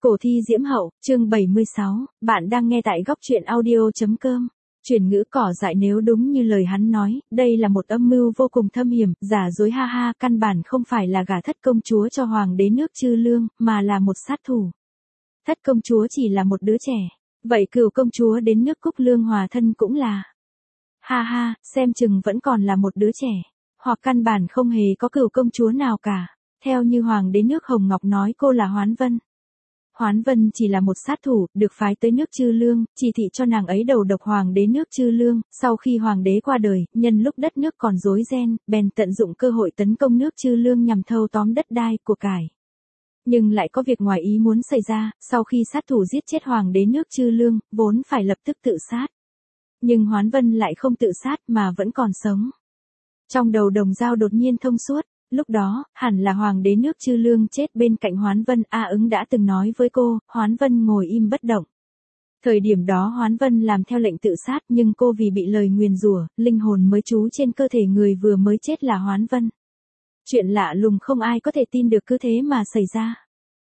Cổ thi diễm hậu, chương 76, bạn đang nghe tại góc truyện audio.com. Chuyển ngữ cỏ dại nếu đúng như lời hắn nói, đây là một âm mưu vô cùng thâm hiểm, giả dối ha ha, căn bản không phải là gả thất công chúa cho hoàng đế nước Chư Lương, mà là một sát thủ. Thất công chúa chỉ là một đứa trẻ, vậy cửu công chúa đến nước Cúc Lương hòa thân cũng là. Ha ha, xem chừng vẫn còn là một đứa trẻ, hoặc căn bản không hề có cửu công chúa nào cả, theo như hoàng đế nước Hồng Ngọc nói cô là Hoán Vân. Hoán Vân chỉ là một sát thủ, được phái tới nước Chư Lương, chỉ thị cho nàng ấy đầu độc hoàng đế nước Chư Lương, sau khi hoàng đế qua đời, nhân lúc đất nước còn rối ren, bèn tận dụng cơ hội tấn công nước Chư Lương nhằm thâu tóm đất đai, của cải. Nhưng lại có việc ngoài ý muốn xảy ra, sau khi sát thủ giết chết hoàng đế nước Chư Lương, vốn phải lập tức tự sát. Nhưng Hoán Vân lại không tự sát mà vẫn còn sống. Trong đầu Đồng Dao đột nhiên thông suốt. Lúc đó, hẳn là hoàng đế nước Chư Lương chết bên cạnh Hoán Vân, A Ứng đã từng nói với cô, Hoán Vân ngồi im bất động. Thời điểm đó Hoán Vân làm theo lệnh tự sát nhưng cô vì bị lời nguyền rủa, linh hồn mới trú trên cơ thể người vừa mới chết là Hoán Vân. Chuyện lạ lùng không ai có thể tin được cứ thế mà xảy ra.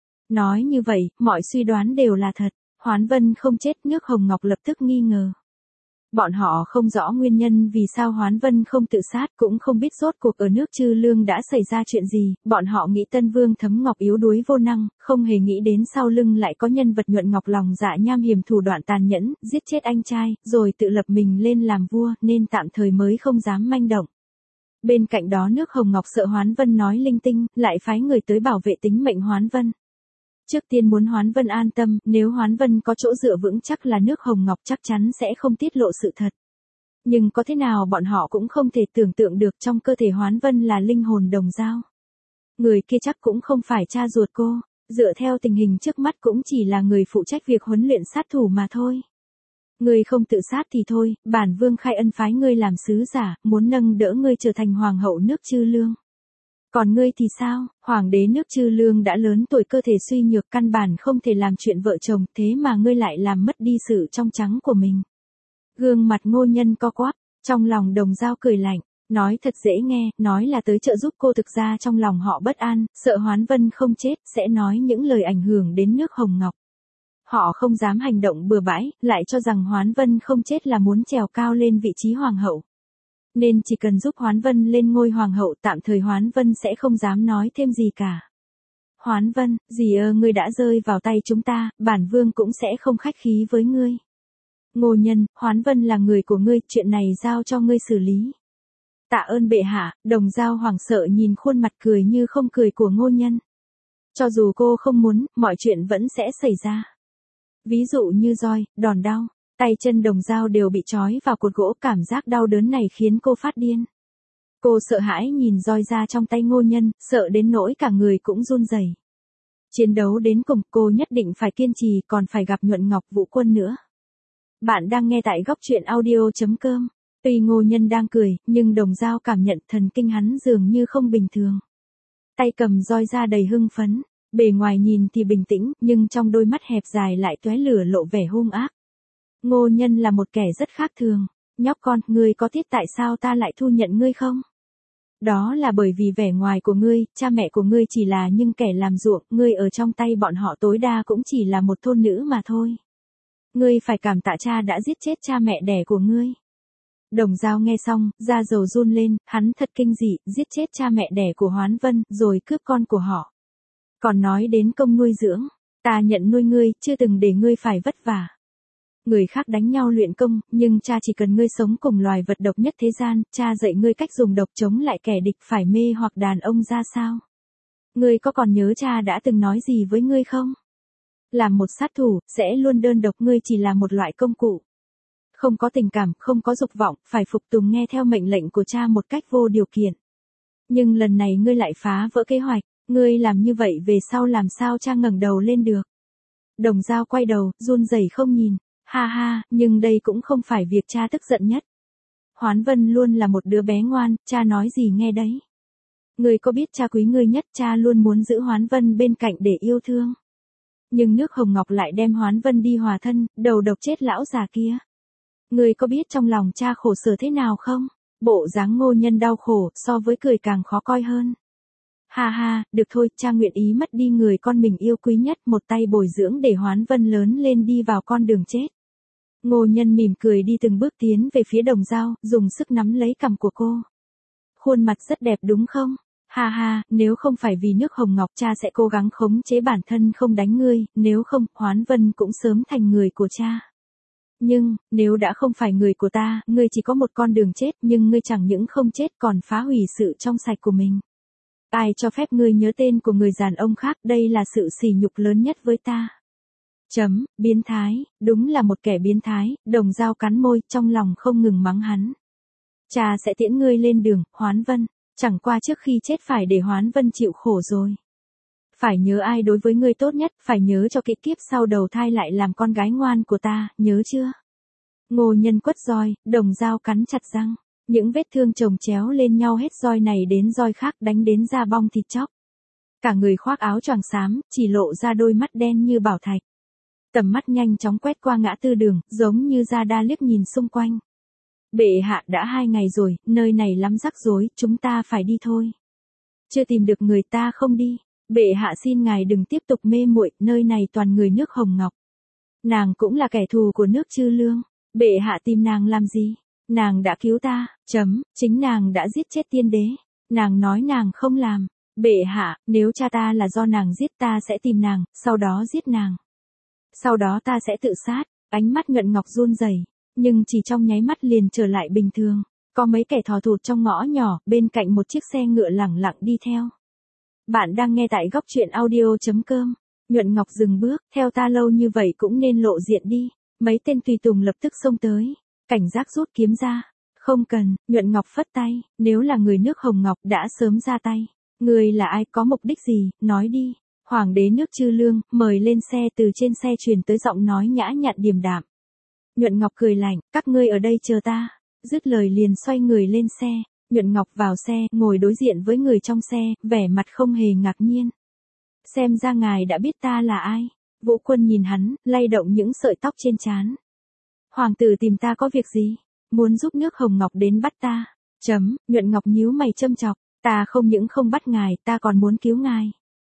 Nói như vậy, mọi suy đoán đều là thật, Hoán Vân không chết, nước Hồng Ngọc lập tức nghi ngờ. Bọn họ không rõ nguyên nhân vì sao Hoán Vân không tự sát, cũng không biết rốt cuộc ở nước Chư Lương đã xảy ra chuyện gì, bọn họ nghĩ Tân Vương Thấm Ngọc yếu đuối vô năng, không hề nghĩ đến sau lưng lại có nhân vật nhuận ngọc lòng dạ nham hiểm thủ đoạn tàn nhẫn, giết chết anh trai, rồi tự lập mình lên làm vua, nên tạm thời mới không dám manh động. Bên cạnh đó nước Hồng Ngọc sợ Hoán Vân nói linh tinh, lại phái người tới bảo vệ tính mệnh Hoán Vân. Trước tiên muốn Hoán Vân an tâm, nếu Hoán Vân có chỗ dựa vững chắc là nước Hồng Ngọc chắc chắn sẽ không tiết lộ sự thật. Nhưng có thế nào bọn họ cũng không thể tưởng tượng được trong cơ thể Hoán Vân là linh hồn Đồng Dao. Người kia chắc cũng không phải cha ruột cô, dựa theo tình hình trước mắt cũng chỉ là người phụ trách việc huấn luyện sát thủ mà thôi. Ngươi không tự sát thì thôi, bản vương khai ân phái ngươi làm sứ giả, muốn nâng đỡ ngươi trở thành hoàng hậu nước Chư Lương. Còn ngươi thì sao, hoàng đế nước Chư Lương đã lớn tuổi, cơ thể suy nhược, căn bản không thể làm chuyện vợ chồng, thế mà ngươi lại làm mất đi sự trong trắng của mình. Gương mặt Ngô Nhân co quắp, trong lòng Đồng Dao cười lạnh, nói thật dễ nghe, nói là tới trợ giúp cô, thực ra trong lòng họ bất an, sợ Hoán Vân không chết, sẽ nói những lời ảnh hưởng đến nước Hồng Ngọc. Họ không dám hành động bừa bãi, lại cho rằng Hoán Vân không chết là muốn trèo cao lên vị trí hoàng hậu. Nên chỉ cần giúp Hoán Vân lên ngôi hoàng hậu, tạm thời Hoán Vân sẽ không dám nói thêm gì cả. Hoán Vân, ngươi đã rơi vào tay chúng ta, bản vương cũng sẽ không khách khí với ngươi. Ngô Nhân, Hoán Vân là người của ngươi, chuyện này giao cho ngươi xử lý. Tạ ơn bệ hạ, Đồng Dao hoảng sợ nhìn khuôn mặt cười như không cười của Ngô Nhân. Cho dù cô không muốn, mọi chuyện vẫn sẽ xảy ra. Ví dụ như roi, đòn đau, tay chân Đồng Dao đều bị trói vào cột gỗ, cảm giác đau đớn này khiến cô phát điên. Cô sợ hãi nhìn roi ra trong tay Ngô Nhân, sợ đến nỗi cả người cũng run rẩy. Chiến đấu đến cùng, cô nhất định phải kiên trì, còn phải gặp Nhuận Ngọc Vũ Quân nữa. Bạn đang nghe tại góc truyện audio.com. Tuy Ngô Nhân đang cười, nhưng Đồng Dao cảm nhận thần kinh hắn dường như không bình thường. Tay cầm roi ra đầy hưng phấn, bề ngoài nhìn thì bình tĩnh, nhưng trong đôi mắt hẹp dài lại tóe lửa lộ vẻ hung ác. Ngô Nhân là một kẻ rất khác thường. Nhóc con, ngươi có biết tại sao ta lại thu nhận ngươi không? Đó là bởi vì vẻ ngoài của ngươi, cha mẹ của ngươi chỉ là những kẻ làm ruộng, ngươi ở trong tay bọn họ tối đa cũng chỉ là một thôn nữ mà thôi. Ngươi phải cảm tạ cha đã giết chết cha mẹ đẻ của ngươi. Đồng Dao nghe xong, da dầu run lên, hắn thật kinh dị, giết chết cha mẹ đẻ của Hoán Vân, rồi cướp con của họ. Còn nói đến công nuôi dưỡng, ta nhận nuôi ngươi, chưa từng để ngươi phải vất vả. Người khác đánh nhau luyện công, nhưng cha chỉ cần ngươi sống cùng loài vật độc nhất thế gian, cha dạy ngươi cách dùng độc chống lại kẻ địch, phải mê hoặc đàn ông ra sao. Ngươi có còn nhớ cha đã từng nói gì với ngươi không? Làm một sát thủ, sẽ luôn đơn độc, ngươi chỉ là một loại công cụ. Không có tình cảm, không có dục vọng, phải phục tùng nghe theo mệnh lệnh của cha một cách vô điều kiện. Nhưng lần này ngươi lại phá vỡ kế hoạch, ngươi làm như vậy về sau làm sao cha ngẩng đầu lên được. Đồng Dao quay đầu, run rẩy không nhìn. Ha ha, nhưng đây cũng không phải việc cha tức giận nhất. Hoán Vân luôn là một đứa bé ngoan, cha nói gì nghe đấy. Ngươi có biết cha quý ngươi nhất, cha luôn muốn giữ Hoán Vân bên cạnh để yêu thương. Nhưng nước Hồng Ngọc lại đem Hoán Vân đi hòa thân, đầu độc chết lão già kia. Ngươi có biết trong lòng cha khổ sở thế nào không? Bộ dáng Ngô Nhân đau khổ, so với cười càng khó coi hơn. Ha ha, được thôi, cha nguyện ý mất đi người con mình yêu quý nhất, một tay bồi dưỡng để Hoán Vân lớn lên đi vào con đường chết. Ngô Nhân mỉm cười đi từng bước tiến về phía Đồng Dao, dùng sức nắm lấy cằm của cô. Khuôn mặt rất đẹp đúng không? Ha ha, nếu không phải vì nước hồng ngọc cha sẽ cố gắng khống chế bản thân không đánh ngươi, nếu không, Hoán Vân cũng sớm thành người của cha. Nhưng, nếu đã không phải người của ta, ngươi chỉ có một con đường chết, nhưng ngươi chẳng những không chết còn phá hủy sự trong sạch của mình. Ai cho phép ngươi nhớ tên của người đàn ông khác, đây là sự sỉ nhục lớn nhất với ta. Biến thái, đúng là một kẻ biến thái, Đồng Dao cắn môi, trong lòng không ngừng mắng hắn. Cha sẽ tiễn ngươi lên đường, Hoán Vân, chẳng qua trước khi chết phải để Hoán Vân chịu khổ rồi. Phải nhớ ai đối với ngươi tốt nhất, phải nhớ cho kỹ kiếp sau đầu thai lại làm con gái ngoan của ta, nhớ chưa? Ngô Nhân quất roi, Đồng Dao cắn chặt răng. Những vết thương chồng chéo lên nhau hết roi này đến roi khác đánh đến da bong thịt chóc. Cả người khoác áo choàng xám, chỉ lộ ra đôi mắt đen như bảo thạch. Tầm mắt nhanh chóng quét qua ngã tư đường, giống như ra đa liếc nhìn xung quanh. Bệ hạ đã 2 ngày rồi, nơi này lắm rắc rối, chúng ta phải đi thôi. Chưa tìm được người ta không đi. Bệ hạ xin ngài đừng tiếp tục mê muội, nơi này toàn người nước hồng ngọc. Nàng cũng là kẻ thù của nước Chư Lương. Bệ hạ tìm nàng làm gì? Nàng đã cứu ta, chính nàng đã giết chết tiên đế. Nàng nói nàng không làm. Bệ hạ, nếu cha ta là do nàng giết ta sẽ tìm nàng, sau đó giết nàng. Sau đó ta sẽ tự sát. Ánh mắt Nhuận Ngọc run rẩy, nhưng chỉ trong nháy mắt liền trở lại bình thường. Có mấy kẻ thò thụt trong ngõ nhỏ, bên cạnh một chiếc xe ngựa lẳng lặng đi theo. Bạn đang nghe tại góc truyện audio.com. Nhuận Ngọc dừng bước, theo ta lâu như vậy cũng nên lộ diện đi. Mấy tên tùy tùng lập tức xông tới. Cảnh giác rút kiếm ra. Không cần, Nhuận Ngọc phất tay, nếu là người nước Hồng Ngọc đã sớm ra tay. Người là ai, có mục đích gì, nói đi. Hoàng đế nước Chư Lương, mời lên xe. Từ trên xe truyền tới giọng nói nhã nhặn điềm đạm. Nhuận Ngọc cười lạnh, các ngươi ở đây chờ ta. Dứt lời liền xoay người lên xe. Nhuận Ngọc vào xe, ngồi đối diện với người trong xe, vẻ mặt không hề ngạc nhiên. Xem ra ngài đã biết ta là ai. Vũ Quân nhìn hắn, lay động những sợi tóc trên trán. Hoàng tử tìm ta có việc gì? Muốn giúp nước Hồng Ngọc đến bắt ta. Nhuận Ngọc nhíu mày châm chọc, ta không những không bắt ngài, ta còn muốn cứu ngài.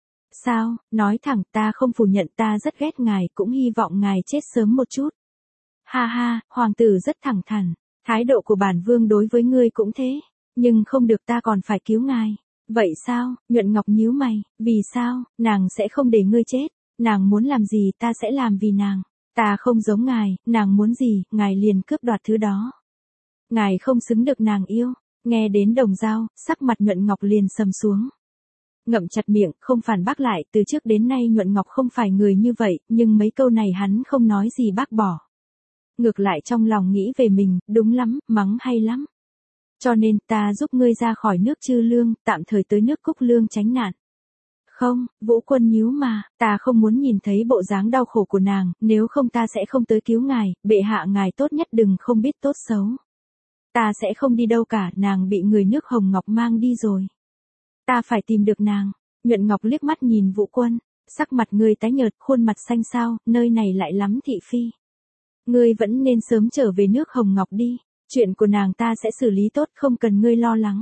Sao, nói thẳng, ta không phủ nhận, ta rất ghét ngài, cũng hy vọng ngài chết sớm một chút. Ha ha, hoàng tử rất thẳng thắn, thái độ của bản vương đối với ngươi cũng thế, nhưng không được, ta còn phải cứu ngài. Vậy sao? Nhuận Ngọc nhíu mày, vì sao? Nàng sẽ không để ngươi chết, nàng muốn làm gì ta sẽ làm vì nàng. Ta không giống ngài, nàng muốn gì, ngài liền cướp đoạt thứ đó. Ngài không xứng được nàng yêu. Nghe đến Đồng Dao, sắc mặt Nhuận Ngọc liền sầm xuống. Ngậm chặt miệng, không phản bác lại, từ trước đến nay Nhuận Ngọc không phải người như vậy, nhưng mấy câu này hắn không nói gì bác bỏ. Ngược lại trong lòng nghĩ về mình, đúng lắm, mắng hay lắm. Cho nên, ta giúp ngươi ra khỏi nước Chư Lương, tạm thời tới nước Cúc Lương tránh nạn. Không, Vũ Quân nhíu mà, ta không muốn nhìn thấy bộ dáng đau khổ của nàng, nếu không ta sẽ không tới cứu ngài, bệ hạ ngài tốt nhất đừng không biết tốt xấu. Ta sẽ không đi đâu cả, nàng bị người nước Hồng Ngọc mang đi rồi. Ta phải tìm được nàng. Nhuận Ngọc liếc mắt nhìn Vũ Quân, sắc mặt ngươi tái nhợt, khuôn mặt xanh xao, nơi này lại lắm thị phi. Ngươi vẫn nên sớm trở về nước Hồng Ngọc đi, chuyện của nàng ta sẽ xử lý tốt, không cần ngươi lo lắng.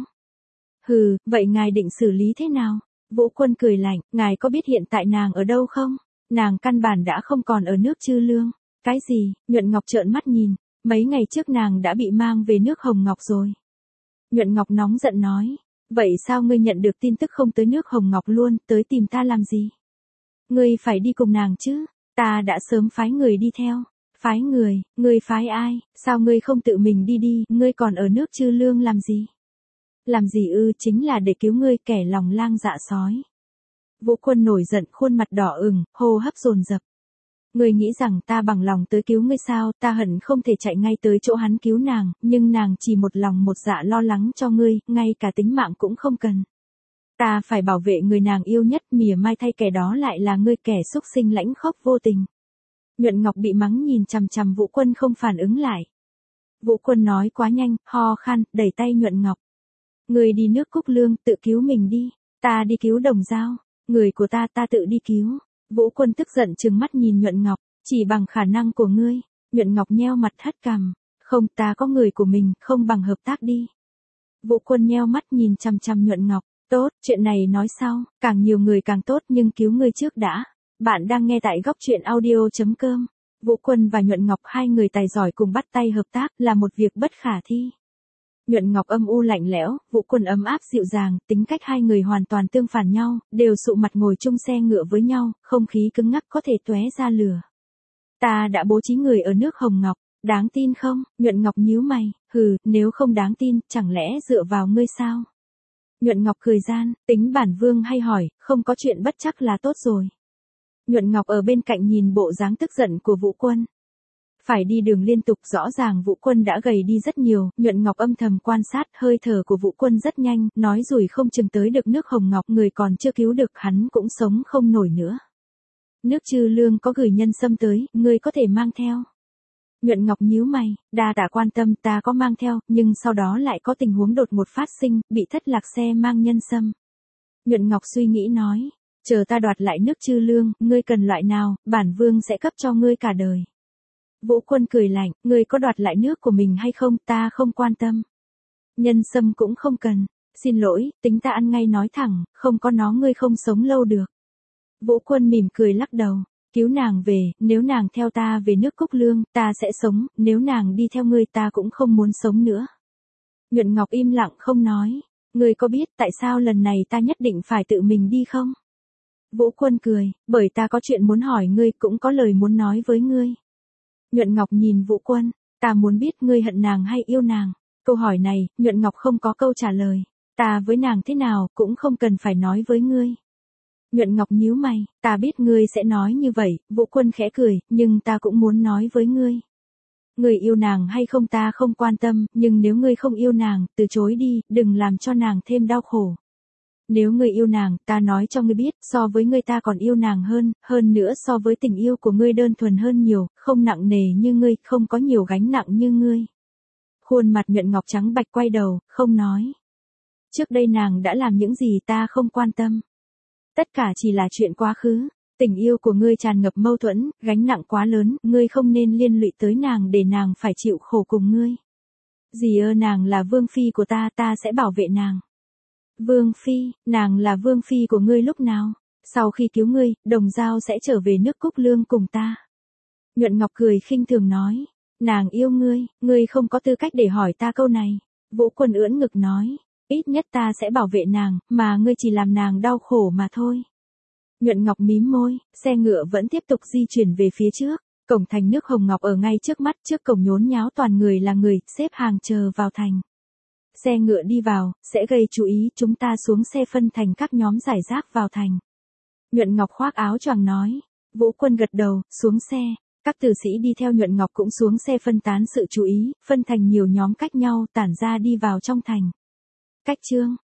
Hừ, vậy ngài định xử lý thế nào? Vũ Quân cười lạnh, ngài có biết hiện tại nàng ở đâu không? Nàng căn bản đã không còn ở nước Chư Lương. Cái gì? Nhuận Ngọc trợn mắt nhìn, mấy ngày trước nàng đã bị mang về nước Hồng Ngọc rồi. Nhuận Ngọc nóng giận nói, vậy sao ngươi nhận được tin tức không tới nước Hồng Ngọc luôn, tới tìm ta làm gì? Ngươi phải đi cùng nàng chứ, ta đã sớm phái người đi theo. Phái người, ngươi phái ai, sao ngươi không tự mình đi đi, ngươi còn ở nước Chư Lương làm gì? Làm gì ư, chính là để cứu ngươi, kẻ lòng lang dạ sói. Vũ Quân nổi giận, khuôn mặt đỏ ửng, hô hấp dồn dập. Ngươi nghĩ rằng ta bằng lòng tới cứu ngươi sao, ta hận không thể chạy ngay tới chỗ hắn cứu nàng, nhưng nàng chỉ một lòng một dạ lo lắng cho ngươi, ngay cả tính mạng cũng không cần. Ta phải bảo vệ người nàng yêu nhất, mỉa mai thay kẻ đó lại là ngươi, kẻ xúc sinh lãnh khốc vô tình. Nhuận Ngọc bị mắng nhìn chằm chằm Vũ Quân không phản ứng lại. Vũ Quân nói quá nhanh, ho khan, đẩy tay Nhuận Ngọc. Người đi nước Cúc Lương, tự cứu mình đi, ta đi cứu Đồng Dao, người của ta tự đi cứu. Vũ Quân tức giận trừng mắt nhìn Nhuận Ngọc, chỉ bằng khả năng của ngươi. Nhuận Ngọc nheo mặt hất cằm, không, ta có người của mình, không bằng hợp tác đi. Vũ Quân nheo mắt nhìn chằm chằm Nhuận Ngọc, Tốt, chuyện này nói sau, càng nhiều người càng tốt nhưng cứu người trước đã. Bạn đang nghe tại góc truyện audio.com. Vũ Quân và Nhuận Ngọc hai người tài giỏi cùng bắt tay hợp tác là một việc bất khả thi. Nhuận Ngọc âm u lạnh lẽo, Vũ Quân ấm áp dịu dàng, tính cách hai người hoàn toàn tương phản nhau, đều sụ mặt ngồi chung xe ngựa với nhau, không khí cứng ngắc có thể tóe ra lửa. Ta đã bố trí người ở nước Hồng Ngọc, đáng tin không? Nhuận Ngọc nhíu mày, hừ, nếu không đáng tin, chẳng lẽ dựa vào ngươi sao? Nhuận Ngọc cười gian, tính bản vương hay hỏi, không có chuyện bất chắc là tốt rồi. Nhuận Ngọc ở bên cạnh nhìn bộ dáng tức giận của Vũ Quân. Phải đi đường liên tục, rõ ràng Vũ Quân đã gầy đi rất nhiều, Nhuận Ngọc âm thầm quan sát, hơi thở của Vũ Quân rất nhanh, nói rủi không chừng tới được nước Hồng Ngọc, người còn chưa cứu được hắn cũng sống không nổi nữa. Nước Trư Lương có gửi nhân sâm tới, ngươi có thể mang theo. Nhuận Ngọc nhíu mày, đa tạ quan tâm, ta có mang theo, nhưng sau đó lại có tình huống đột ngột phát sinh, bị thất lạc xe mang nhân sâm. Nhuận Ngọc suy nghĩ nói, chờ ta đoạt lại nước Trư Lương, ngươi cần loại nào, bản vương sẽ cấp cho ngươi cả đời. Vũ Quân cười lạnh, ngươi có đoạt lại nước của mình hay không, ta không quan tâm. Nhân sâm cũng không cần, xin lỗi, tính ta ăn ngay nói thẳng, không có nó ngươi không sống lâu được. Vũ Quân mỉm cười lắc đầu, cứu nàng về, nếu nàng theo ta về nước Cúc Lương, ta sẽ sống, nếu nàng đi theo ngươi ta cũng không muốn sống nữa. Nhuận Ngọc im lặng không nói, ngươi có biết tại sao lần này ta nhất định phải tự mình đi không? Vũ Quân cười, bởi ta có chuyện muốn hỏi ngươi, cũng có lời muốn nói với ngươi. Nhuận Ngọc nhìn Vũ Quân, ta muốn biết ngươi hận nàng hay yêu nàng. Câu hỏi này, Nhuận Ngọc không có câu trả lời. Ta với nàng thế nào, cũng không cần phải nói với ngươi. Nhuận Ngọc nhíu mày, ta biết ngươi sẽ nói như vậy, Vũ Quân khẽ cười, nhưng ta cũng muốn nói với ngươi. Ngươi yêu nàng hay không ta không quan tâm, nhưng nếu ngươi không yêu nàng, từ chối đi, đừng làm cho nàng thêm đau khổ. Nếu ngươi yêu nàng, ta nói cho ngươi biết, so với ngươi ta còn yêu nàng hơn nữa so với tình yêu của ngươi đơn thuần hơn nhiều, không nặng nề như ngươi, không có nhiều gánh nặng như ngươi. Khuôn mặt Nhuận Ngọc trắng bạch quay đầu, không nói. Trước đây nàng đã làm những gì ta không quan tâm. Tất cả chỉ là chuyện quá khứ. Tình yêu của ngươi tràn ngập mâu thuẫn, gánh nặng quá lớn, ngươi không nên liên lụy tới nàng để nàng phải chịu khổ cùng ngươi. Dì ơ, nàng là vương phi của ta, ta sẽ bảo vệ nàng. Vương phi, nàng là vương phi của ngươi lúc nào? Sau khi cứu ngươi, Đồng Dao sẽ trở về nước Cúc Lương cùng ta. Nhuận Ngọc cười khinh thường nói, nàng yêu ngươi không có tư cách để hỏi ta câu này. Vũ Quân ưỡn ngực nói, ít nhất ta sẽ bảo vệ nàng, mà ngươi chỉ làm nàng đau khổ mà thôi. Nhuận Ngọc mím môi, xe ngựa vẫn tiếp tục di chuyển về phía trước. Cổng thành nước Hồng Ngọc ở ngay trước mắt, trước cổng nhốn nháo toàn người là người, xếp hàng chờ vào thành. Xe ngựa đi vào, sẽ gây chú ý, chúng ta xuống xe phân thành các nhóm giải rác vào thành. Nhuận Ngọc khoác áo choàng nói. Vũ Quân gật đầu, xuống xe. Các tử sĩ đi theo Nhuận Ngọc cũng xuống xe phân tán sự chú ý, phân thành nhiều nhóm cách nhau, tản ra đi vào trong thành. Cách chương.